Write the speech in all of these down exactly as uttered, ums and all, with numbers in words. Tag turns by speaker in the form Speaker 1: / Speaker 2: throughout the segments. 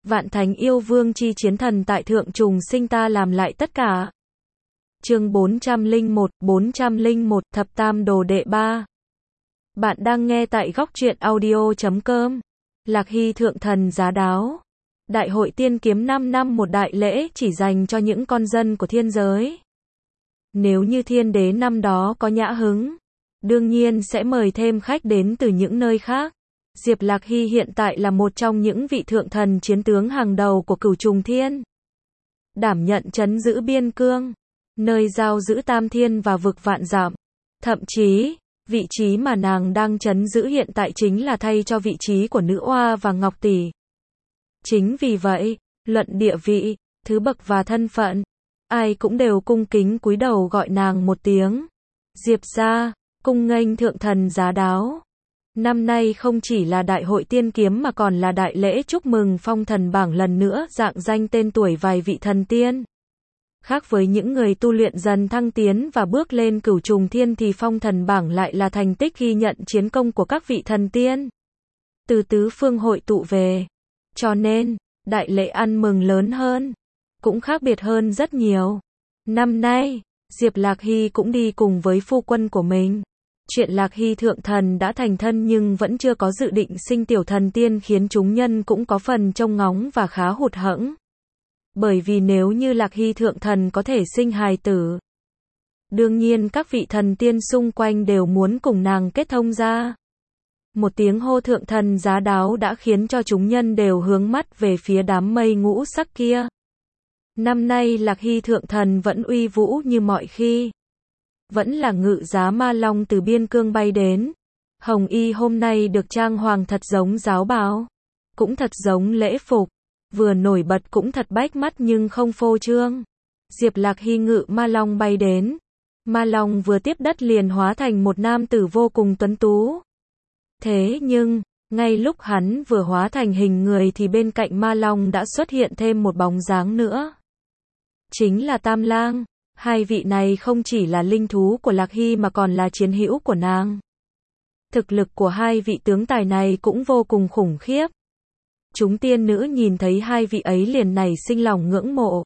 Speaker 1: Vạn thánh yêu vương chi chiến thần tại thượng trùng sinh ta làm lại tất cả. Chương bốn trăm lẻ một, bốn trăm lẻ một, thập tam đồ đệ ba. Bạn đang nghe tại góc truyện audio chấm com. Lạc Hy thượng thần giá đáo. Đại hội tiên kiếm năm năm một đại lễ chỉ dành cho những con dân của thiên giới. Nếu như thiên đế năm đó có nhã hứng, đương nhiên sẽ mời thêm khách đến từ những nơi khác. Diệp Lạc Hy hiện tại là một trong những vị thượng thần chiến tướng hàng đầu của Cửu Trùng Thiên. Đảm nhận trấn giữ biên cương, nơi giao giữ tam thiên và vực vạn dặm. Thậm chí, vị trí mà nàng đang trấn giữ hiện tại chính là thay cho vị trí của nữ oa và ngọc tỷ. Chính vì vậy, luận địa vị, thứ bậc và thân phận, ai cũng đều cung kính cúi đầu gọi nàng một tiếng Diệp gia, cung nghênh thượng thần giá đáo. Năm nay không chỉ là đại hội tiên kiếm mà còn là đại lễ chúc mừng phong thần bảng lần nữa rạng danh tên tuổi vài vị thần tiên. Khác với những người tu luyện dần thăng tiến và bước lên Cửu Trùng Thiên thì phong thần bảng lại là thành tích ghi nhận chiến công của các vị thần tiên. Từ tứ phương hội tụ về. Cho nên, đại lễ ăn mừng lớn hơn, cũng khác biệt hơn rất nhiều. Năm nay, Diệp Lạc Hy cũng đi cùng với phu quân của mình. Chuyện Lạc Hy thượng thần đã thành thân nhưng vẫn chưa có dự định sinh tiểu thần tiên khiến chúng nhân cũng có phần trông ngóng và khá hụt hẫng. Bởi vì nếu như Lạc Hy thượng thần có thể sinh hài tử, đương nhiên các vị thần tiên xung quanh đều muốn cùng nàng kết thông ra. Một tiếng hô thượng thần giá đáo đã khiến cho chúng nhân đều hướng mắt về phía đám mây ngũ sắc kia. Năm nay Lạc Hy thượng thần vẫn uy vũ như mọi khi. Vẫn là ngự giá ma long từ biên cương bay đến. Hồng y hôm nay được trang hoàng thật giống giáo bào, cũng thật giống lễ phục, vừa nổi bật cũng thật bách mắt nhưng không phô trương. Diệp Lạc Hy ngự ma long bay đến. Ma long vừa tiếp đất liền hóa thành một nam tử vô cùng tuấn tú. Thế nhưng, ngay lúc hắn vừa hóa thành hình người thì bên cạnh ma long đã xuất hiện thêm một bóng dáng nữa. Chính là Tam Lang. Hai vị này không chỉ là linh thú của Lạc Hy mà còn là chiến hữu của nàng. Thực lực của hai vị tướng tài này cũng vô cùng khủng khiếp. Chúng tiên nữ nhìn thấy hai vị ấy liền nảy sinh lòng ngưỡng mộ.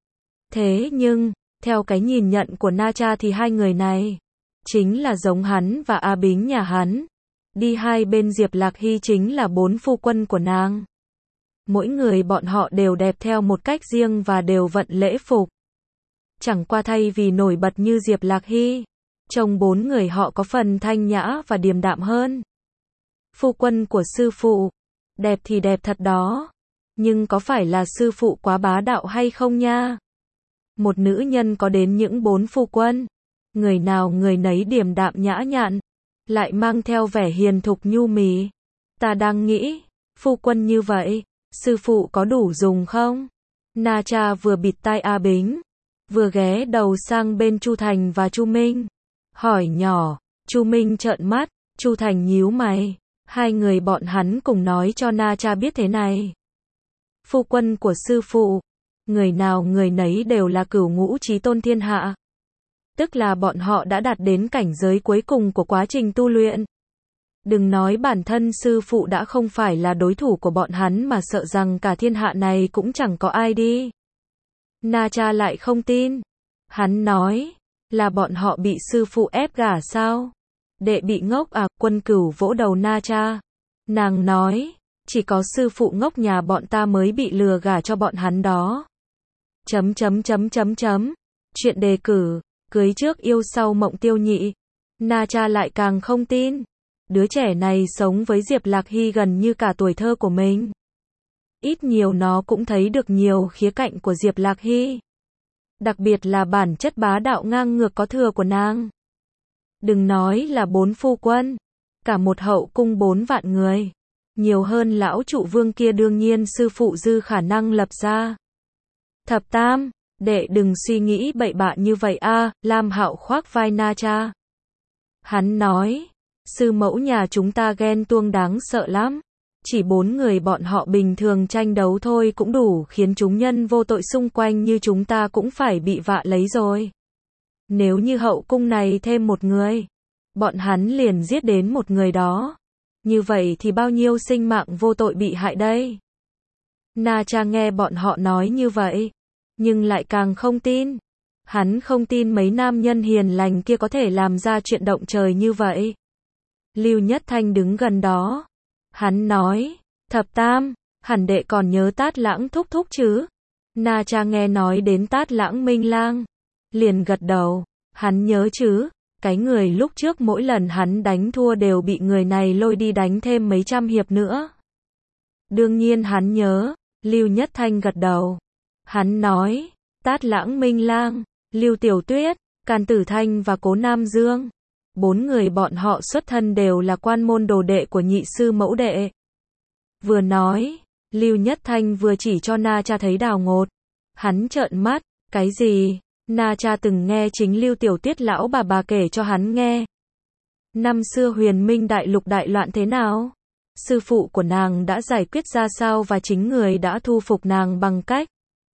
Speaker 1: Thế nhưng, theo cái nhìn nhận của Na Cha thì hai người này chính là giống hắn và A Bính nhà hắn. Đi hai bên Diệp Lạc Hy chính là bốn phu quân của nàng. Mỗi người bọn họ đều đẹp theo một cách riêng và đều vận lễ phục. Chẳng qua thay vì nổi bật như Diệp Lạc Hy, trông bốn người họ có phần thanh nhã và điềm đạm hơn. Phu quân của sư phụ, đẹp thì đẹp thật đó, nhưng có phải là sư phụ quá bá đạo hay không nha? Một nữ nhân có đến những bốn phu quân, người nào người nấy điềm đạm nhã nhặn, lại mang theo vẻ hiền thục nhu mì. Ta đang nghĩ, phu quân như vậy, sư phụ có đủ dùng không? Na Cha vừa bịt tai A Bính, vừa ghé đầu sang bên Chu Thành và Chu Minh, hỏi nhỏ. Chu Minh trợn mắt, Chu Thành nhíu mày. Hai người bọn hắn cùng nói cho Na Cha biết thế này. Phu quân của sư phụ, người nào người nấy đều là cửu ngũ chí tôn thiên hạ. Tức là bọn họ đã đạt đến cảnh giới cuối cùng của quá trình tu luyện. Đừng nói bản thân sư phụ đã không phải là đối thủ của bọn hắn mà sợ rằng cả thiên hạ này cũng chẳng có ai đi. Na Cha lại không tin. Hắn nói, là bọn họ bị sư phụ ép gả sao? Đệ bị ngốc à? Quân Cửu vỗ đầu Na Cha. Nàng nói, chỉ có sư phụ ngốc nhà bọn ta mới bị lừa gả cho bọn hắn đó. Chấm chấm chấm chấm chấm. Chuyện đề cử, cưới trước yêu sau mộng tiêu nhị. Na Cha lại càng không tin. Đứa trẻ này sống với Diệp Lạc Hy gần như cả tuổi thơ của mình. Ít nhiều nó cũng thấy được nhiều khía cạnh của Diệp Lạc Hy. Đặc biệt là bản chất bá đạo ngang ngược có thừa của nàng. Đừng nói là bốn phu quân, cả một hậu cung bốn vạn người. Nhiều hơn lão trụ vương kia đương nhiên sư phụ dư khả năng lập ra. Thập tam, đệ đừng suy nghĩ bậy bạ như vậy a. Lam Hạo khoác vai Na Cha. Hắn nói, sư mẫu nhà chúng ta ghen tuông đáng sợ lắm. Chỉ bốn người bọn họ bình thường tranh đấu thôi cũng đủ khiến chúng nhân vô tội xung quanh như chúng ta cũng phải bị vạ lấy rồi. Nếu như hậu cung này thêm một người, bọn hắn liền giết đến một người đó. Như vậy thì bao nhiêu sinh mạng vô tội bị hại đây? Na Cha nghe bọn họ nói như vậy, nhưng lại càng không tin. Hắn không tin mấy nam nhân hiền lành kia có thể làm ra chuyện động trời như vậy. Lưu Nhất Thanh đứng gần đó. Hắn nói, Thập Tam, hẳn đệ còn nhớ Tát Lãng thúc thúc chứ? Na Cha nghe nói đến Tát Lãng Minh Lang, liền gật đầu. Hắn nhớ chứ, cái người lúc trước mỗi lần hắn đánh thua đều bị người này lôi đi đánh thêm mấy trăm hiệp nữa. Đương nhiên hắn nhớ. Lưu Nhất Thanh gật đầu. Hắn nói, Tát Lãng Minh Lang, Lưu Tiểu Tuyết, Càn Tử Thanh và Cố Nam Dương. Bốn người bọn họ xuất thân đều là quan môn đồ đệ của nhị sư mẫu đệ. Vừa nói, Lưu Nhất Thanh vừa chỉ cho Na Cha thấy Đào Ngột. Hắn trợn mắt, cái gì? Na Cha từng nghe chính Lưu Tiểu Tuyết lão bà bà kể cho hắn nghe. Năm xưa Huyền Minh đại lục đại loạn thế nào? Sư phụ của nàng đã giải quyết ra sao và chính người đã thu phục nàng bằng cách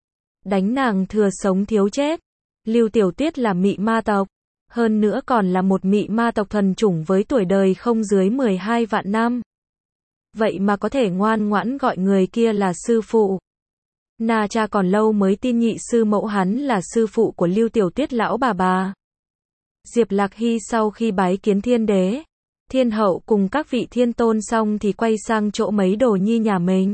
Speaker 1: đánh nàng thừa sống thiếu chết. Lưu Tiểu Tuyết là mị ma tộc, hơn nữa còn là một mị ma tộc thuần chủng với tuổi đời không dưới mười hai vạn năm. Vậy mà có thể ngoan ngoãn gọi người kia là sư phụ. Na Cha còn lâu mới tin nhị sư mẫu hắn là sư phụ của Lưu Tiểu Tuyết lão bà bà. Diệp Lạc Hy sau khi bái kiến thiên đế, thiên hậu cùng các vị thiên tôn xong thì quay sang chỗ mấy đồ nhi nhà mình.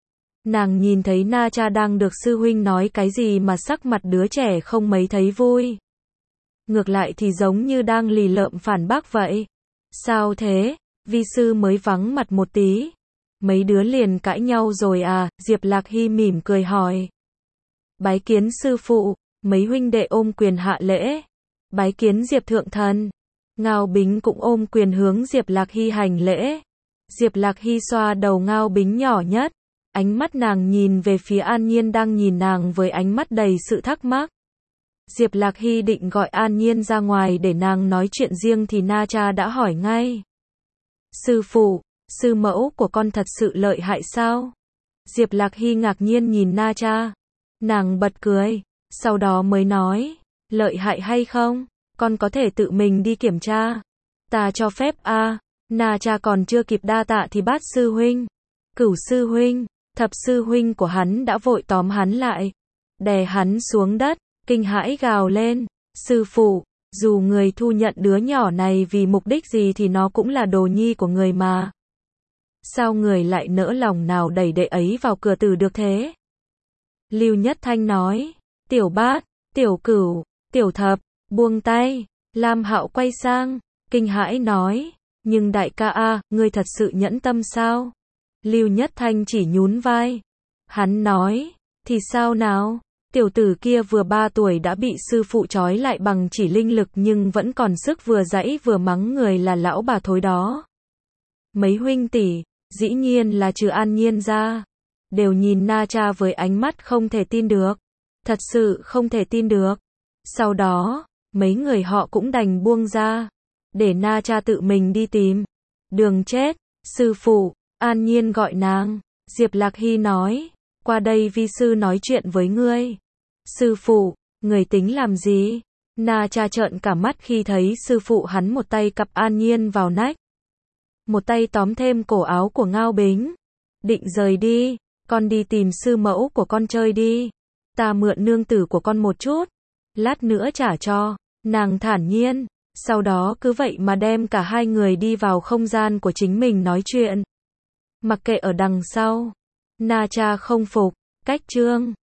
Speaker 1: Nàng nhìn thấy Na Cha đang được sư huynh nói cái gì mà sắc mặt đứa trẻ không mấy thấy vui. Ngược lại thì giống như đang lì lợm phản bác vậy. Sao thế? Vi sư mới vắng mặt một tí. Mấy đứa liền cãi nhau rồi à? Diệp Lạc Hy mỉm cười hỏi. Bái kiến sư phụ, mấy huynh đệ ôm quyền hạ lễ. Bái kiến Diệp Thượng Thần. Ngao Bính cũng ôm quyền hướng Diệp Lạc Hy hành lễ. Diệp Lạc Hy xoa đầu Ngao Bính nhỏ nhất. Ánh mắt nàng nhìn về phía An Nhiên đang nhìn nàng với ánh mắt đầy sự thắc mắc. Diệp Lạc Hy định gọi An Nhiên ra ngoài để nàng nói chuyện riêng thì Na Cha đã hỏi ngay. Sư phụ, sư mẫu của con thật sự lợi hại sao? Diệp Lạc Hy ngạc nhiên nhìn Na Cha. Nàng bật cười, sau đó mới nói, lợi hại hay không? Con có thể tự mình đi kiểm tra. Ta cho phép a. À. Na Cha còn chưa kịp đa tạ thì Bát sư huynh, Cửu sư huynh, Thập sư huynh của hắn đã vội tóm hắn lại, đè hắn xuống đất, kinh hãi gào lên, sư phụ, dù người thu nhận đứa nhỏ này vì mục đích gì thì nó cũng là đồ nhi của người mà. Sao người lại nỡ lòng nào đẩy đệ ấy vào cửa tử được thế? Lưu Nhất Thanh nói, Tiểu Bát, Tiểu Cửu, Tiểu Thập, buông tay. Lam Hạo quay sang, kinh hãi nói, nhưng đại ca a, ngươi thật sự nhẫn tâm sao? Lưu Nhất Thanh chỉ nhún vai. Hắn nói, thì sao nào? Tiểu tử kia vừa ba tuổi đã bị sư phụ trói lại bằng chỉ linh lực nhưng vẫn còn sức vừa giãy vừa mắng người là lão bà thối đó. Mấy huynh tỷ, dĩ nhiên là trừ An Nhiên ra, đều nhìn Na Cha với ánh mắt không thể tin được. Thật sự không thể tin được. Sau đó, mấy người họ cũng đành buông ra, để Na Cha tự mình đi tìm. Đường chết, sư phụ, An Nhiên gọi nàng. Diệp Lạc Hy nói, qua đây vi sư nói chuyện với ngươi. Sư phụ, người tính làm gì? Na Cha trợn cả mắt khi thấy sư phụ hắn một tay cặp An Nhiên vào nách, một tay tóm thêm cổ áo của Ngao Bính. Định rời đi, con đi tìm sư mẫu của con chơi đi. Ta mượn nương tử của con một chút, lát nữa trả cho. Nàng thản nhiên, sau đó cứ vậy mà đem cả hai người đi vào không gian của chính mình nói chuyện. Mặc kệ ở đằng sau. Na Cha không phục, cách chương